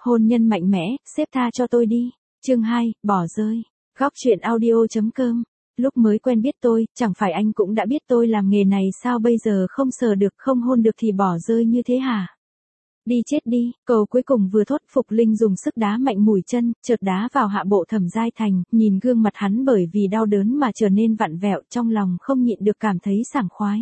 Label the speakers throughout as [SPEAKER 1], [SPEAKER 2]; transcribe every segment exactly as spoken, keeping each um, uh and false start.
[SPEAKER 1] Hôn nhân mạnh mẽ, sếp tha cho tôi đi. Chương hai, bỏ rơi. Góc truyện audio.com. Lúc mới quen biết tôi, chẳng phải anh cũng đã biết tôi làm nghề này sao bây giờ không sờ được không hôn được thì bỏ rơi như thế hả? Đi chết đi, câu cuối cùng vừa thốt Phục Linh dùng sức đá mạnh mùi chân, chợt đá vào hạ bộ Thẩm Giai Thành, nhìn gương mặt hắn bởi vì đau đớn mà trở nên vặn vẹo trong lòng không nhịn được cảm thấy sảng khoái.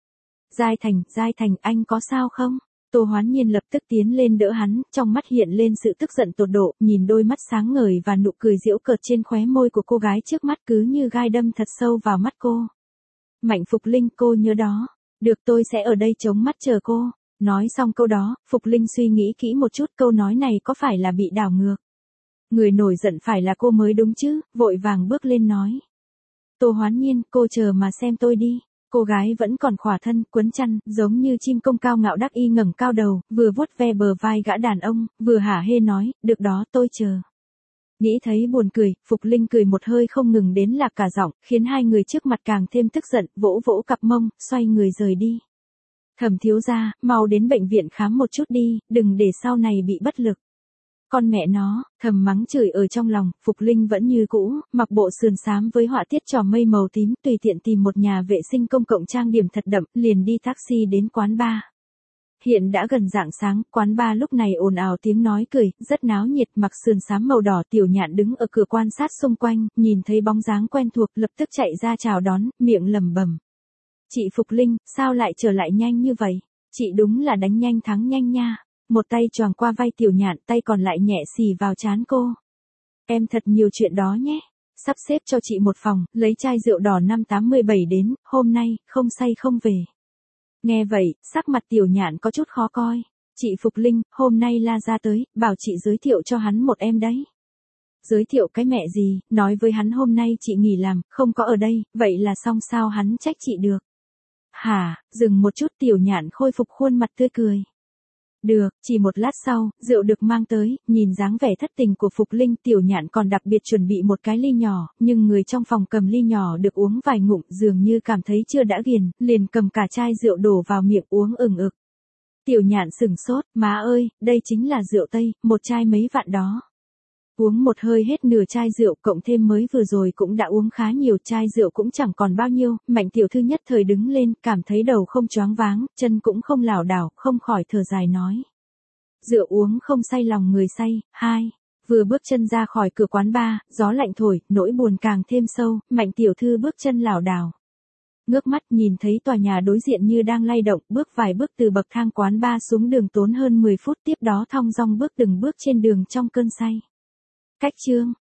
[SPEAKER 1] Giai Thành, Giai Thành anh có sao không? Tô Hoán Nhiên lập tức tiến lên đỡ hắn, trong mắt hiện lên sự tức giận tột độ, nhìn đôi mắt sáng ngời và nụ cười giễu cợt trên khóe môi của cô gái trước mắt cứ như gai đâm thật sâu vào mắt cô. Mạnh Phục Linh, cô nhớ đó. Được, tôi sẽ ở đây chống mắt chờ cô. Nói xong câu đó, Phục Linh suy nghĩ kỹ một chút, câu nói này có phải là bị đảo ngược. Người nổi giận phải là cô mới đúng chứ, vội vàng bước lên nói. Tô Hoán Nhiên, cô chờ mà xem tôi đi. Cô gái vẫn còn khỏa thân, quấn chăn, giống như chim công cao ngạo đắc y ngẩng cao đầu, vừa vuốt ve bờ vai gã đàn ông, vừa hả hê nói, được đó, tôi chờ. Nghĩ thấy buồn cười, Phục Linh cười một hơi không ngừng đến lạc cả giọng, khiến hai người trước mặt càng thêm tức giận, vỗ vỗ cặp mông, xoay người rời đi. Thẩm thiếu gia, mau đến bệnh viện khám một chút đi, đừng để sau này bị bất lực. Con mẹ nó, thầm mắng chửi ở trong lòng, Phục Linh vẫn như cũ, mặc bộ sườn xám với họa tiết trò mây màu tím, tùy tiện tìm một nhà vệ sinh công cộng trang điểm thật đậm, liền đi taxi đến quán bar. Hiện đã gần rạng sáng, quán bar lúc này ồn ào tiếng nói cười, rất náo nhiệt, mặc sườn xám màu đỏ Tiểu Nhạn đứng ở cửa quan sát xung quanh, nhìn thấy bóng dáng quen thuộc, lập tức chạy ra chào đón, miệng lẩm bẩm. Chị Phục Linh, sao lại trở lại nhanh như vậy? Chị đúng là đánh nhanh thắng nhanh nha. Một tay choàng qua vai Tiểu Nhạn, tay còn lại nhẹ xì vào trán cô. Em thật nhiều chuyện đó nhé. Sắp xếp cho chị một phòng, lấy chai rượu đỏ năm tám bảy đến, hôm nay, không say không về. Nghe vậy, sắc mặt Tiểu Nhạn có chút khó coi. Chị Phục Linh, hôm nay La ra tới, bảo chị giới thiệu cho hắn một em đấy. Giới thiệu cái mẹ gì, nói với hắn hôm nay chị nghỉ làm, không có ở đây, vậy là xong sao hắn trách chị được. Hả, dừng một chút Tiểu Nhạn khôi phục khuôn mặt tươi cười. Được, chỉ một lát sau, rượu được mang tới, nhìn dáng vẻ thất tình của Phục Linh Tiểu Nhạn còn đặc biệt chuẩn bị một cái ly nhỏ, nhưng người trong phòng cầm ly nhỏ được uống vài ngụm dường như cảm thấy chưa đã ghiền, liền cầm cả chai rượu đổ vào miệng uống ừng ực. Tiểu Nhạn sừng sốt, má ơi, đây chính là rượu Tây, một chai mấy vạn đó. Uống một hơi hết nửa chai rượu cộng thêm mới vừa rồi cũng đã uống khá nhiều chai rượu cũng chẳng còn bao nhiêu, Mạnh tiểu thư nhất thời đứng lên, cảm thấy đầu không choáng váng, chân cũng không lảo đảo, không khỏi thở dài nói. Rượu uống không say lòng người say, hai. Vừa bước chân ra khỏi cửa quán bar, gió lạnh thổi, nỗi buồn càng thêm sâu, Mạnh tiểu thư bước chân lảo đảo. Ngước mắt nhìn thấy tòa nhà đối diện như đang lay động, bước vài bước từ bậc thang quán bar xuống đường tốn hơn mười phút tiếp đó thong dong bước từng bước trên đường trong cơn say. Cách chương